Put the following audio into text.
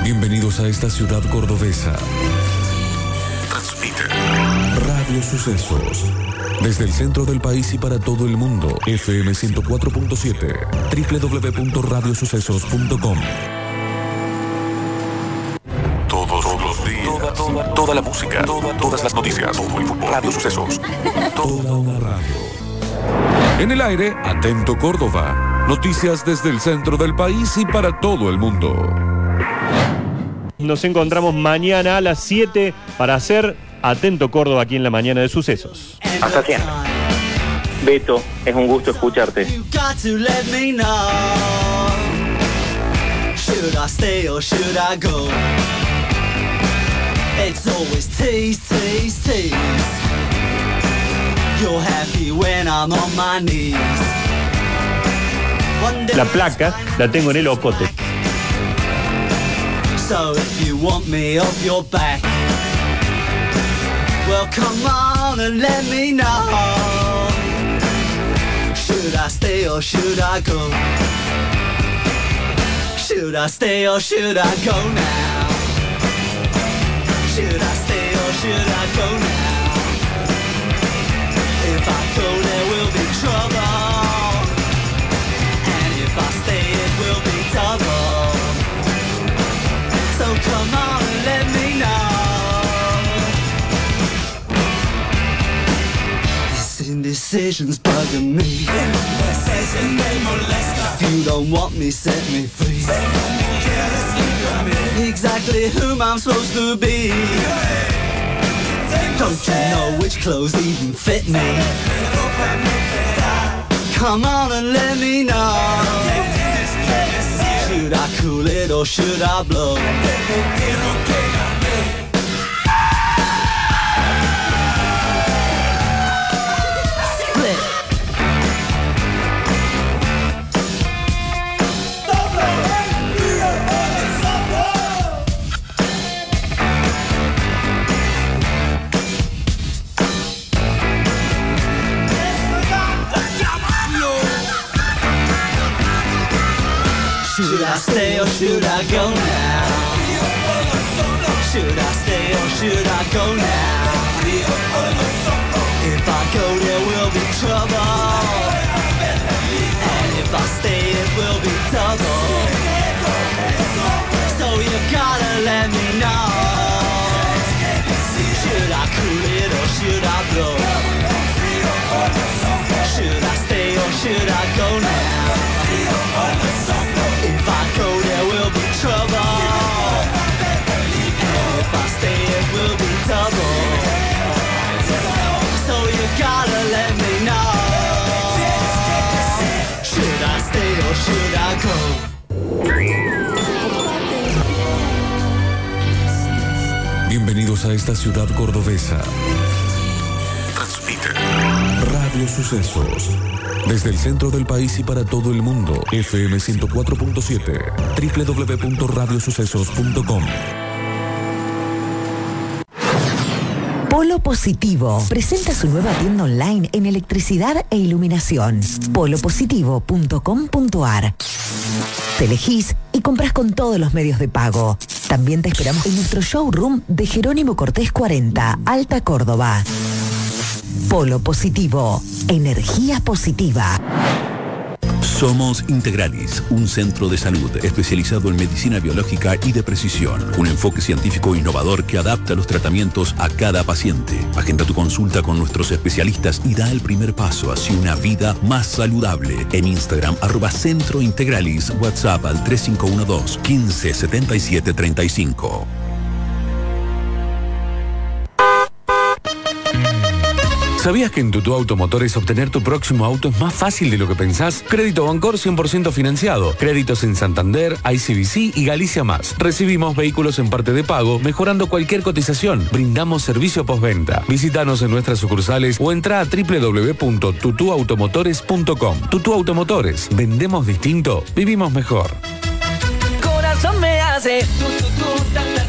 Bienvenidos a esta ciudad cordobesa. Transmite Radio Sucesos. Desde el centro del país y para todo el mundo. FM 104.7. www.radiosucesos.com. Todos los días. Toda la música. Todas las noticias. Todo el fútbol. Radio Sucesos. Toda una radio. En el aire, Atento Córdoba. Noticias desde el centro del país y para todo el mundo. Nos encontramos mañana a las 7 para hacer Atento Córdoba aquí en la mañana de Sucesos. Hasta siempre. Beto, es un gusto escucharte. La placa la tengo en el ocote. So if you want me off your back, well come on and let me know. Should I stay or should I go? Should I stay or should I go now? Should I stay or should I go now? If I go there will be trouble, and if I stay it will be double. So come on and let me know. This indecision's bugging me. If you don't want me, set me free. Exactly whom I'm supposed to be. Don't you know which clothes even fit me? Come on and let me know. Should I cool it or should I blow? Split. Should I stay or should I go now? Should I stay or should I go now? If I go there will be trouble, and if I stay it will be double. So you gotta let me know. Should I cool it or should I blow? Should I stay or should I go now? If I go there will be trouble, and if I stay it will be double. So you gotta let me know. Should I stay or should I go? Bienvenidos a esta ciudad cordobesa. Transmite Radio Sucesos. Desde el centro del país y para todo el mundo. FM 104.7. www.radiosucesos.com. Polo Positivo presenta su nueva tienda online en electricidad e iluminación. polopositivo.com.ar. Te elegís y compras con todos los medios de pago. También te esperamos en nuestro showroom de Jerónimo Cortés 40, Alta Córdoba. Polo Positivo, energía positiva. Somos Integralis, un centro de salud especializado en medicina biológica y de precisión. Un enfoque científico innovador que adapta los tratamientos a cada paciente. Agenda tu consulta con nuestros especialistas y da el primer paso hacia una vida más saludable. En Instagram, @Centro Integralis, WhatsApp al 3512 15 77 35. ¿Sabías que en Tutú Automotores obtener tu próximo auto es más fácil de lo que pensás? Crédito Bancor 100% financiado. Créditos en Santander, ICBC y Galicia Más. Recibimos vehículos en parte de pago, mejorando cualquier cotización. Brindamos servicio postventa. Visítanos en nuestras sucursales o entra a www.tutuautomotores.com. Tutú Automotores. Vendemos distinto, vivimos mejor. Corazón me hace tu,